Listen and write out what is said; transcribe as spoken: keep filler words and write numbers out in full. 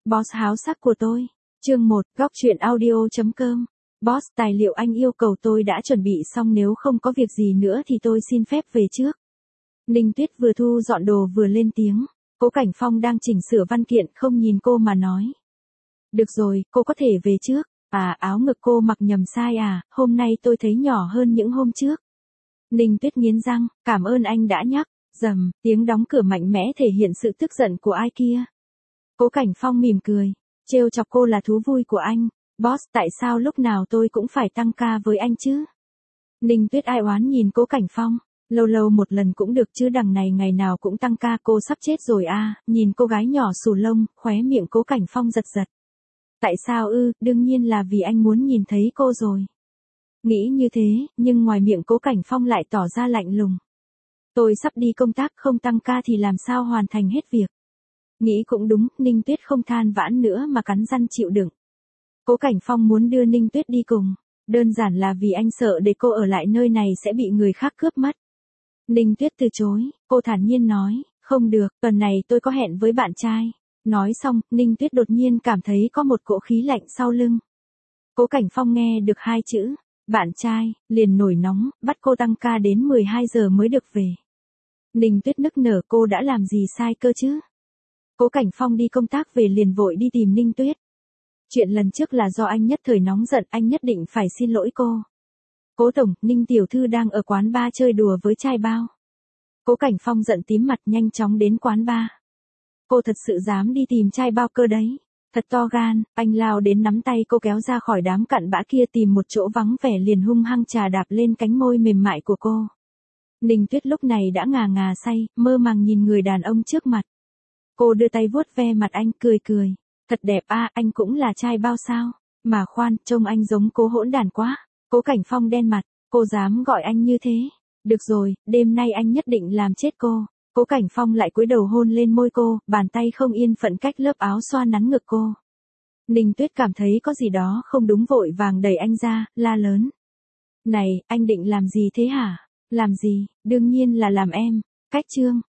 Boss háo sắc của tôi. Chương một, góc truyện audio chấm com. Boss, tài liệu anh yêu cầu tôi đã chuẩn bị xong, nếu không có việc gì nữa thì tôi xin phép về trước. Ninh Tuyết vừa thu dọn đồ vừa lên tiếng. Cố Cảnh Phong đang chỉnh sửa văn kiện không nhìn cô mà nói. Được rồi, cô có thể về trước. À, áo ngực cô mặc nhầm size à, hôm nay tôi thấy nhỏ hơn những hôm trước. Ninh Tuyết nghiến răng, cảm ơn anh đã nhắc. Rầm, tiếng đóng cửa mạnh mẽ thể hiện sự tức giận của ai kia. Cố Cảnh Phong mỉm cười, trêu chọc cô là thú vui của anh. Boss, tại sao lúc nào tôi cũng phải tăng ca với anh chứ? Ninh Tuyết ai oán nhìn Cố Cảnh Phong, lâu lâu một lần cũng được chứ, đằng này ngày nào cũng tăng ca, cô sắp chết rồi à? Nhìn cô gái nhỏ xù lông, khóe miệng Cố Cảnh Phong giật giật. Tại sao ư? Đương nhiên là vì anh muốn nhìn thấy cô rồi. Nghĩ như thế, nhưng ngoài miệng Cố Cảnh Phong lại tỏ ra lạnh lùng. Tôi sắp đi công tác, không tăng ca thì làm sao hoàn thành hết việc. Nghĩ cũng đúng, Ninh Tuyết không than vãn nữa mà cắn răng chịu đựng. Cố Cảnh Phong muốn đưa Ninh Tuyết đi cùng, đơn giản là vì anh sợ để cô ở lại nơi này sẽ bị người khác cướp mất. Ninh Tuyết từ chối, cô thản nhiên nói, không được, tuần này tôi có hẹn với bạn trai. Nói xong, Ninh Tuyết đột nhiên cảm thấy có một cỗ khí lạnh sau lưng. Cố Cảnh Phong nghe được hai chữ, bạn trai, liền nổi nóng, bắt cô tăng ca đến mười hai giờ mới được về. Ninh Tuyết nức nở, cô đã làm gì sai cơ chứ? Cố Cảnh Phong đi công tác về liền vội đi tìm Ninh Tuyết. Chuyện lần trước là do anh nhất thời nóng giận, anh nhất định phải xin lỗi cô. Cố tổng, Ninh tiểu thư đang ở quán bar chơi đùa với trai bao. Cố Cảnh Phong giận tím mặt, nhanh chóng đến quán bar. Cô thật sự dám đi tìm trai bao cơ đấy. Thật to gan, anh lao đến nắm tay cô kéo ra khỏi đám cặn bã kia, tìm một chỗ vắng vẻ liền hung hăng chà đạp lên cánh môi mềm mại của cô. Ninh Tuyết lúc này đã ngà ngà say, mơ màng nhìn người đàn ông trước mặt. Cô đưa tay vuốt ve mặt anh, cười cười. Thật đẹp a, à, anh cũng là trai bao sao? Mà khoan, trông anh giống Cố hỗn đàn quá. Cố Cảnh Phong đen mặt, cô dám gọi anh như thế? Được rồi, đêm nay anh nhất định làm chết cô. Cố Cảnh Phong lại cúi đầu hôn lên môi cô, bàn tay không yên phận cách lớp áo xoa nắn ngực cô. Ninh Tuyết cảm thấy có gì đó không đúng, vội vàng đẩy anh ra, la lớn. Này, anh định làm gì thế hả? Làm gì? Đương nhiên là làm em. Cách chương.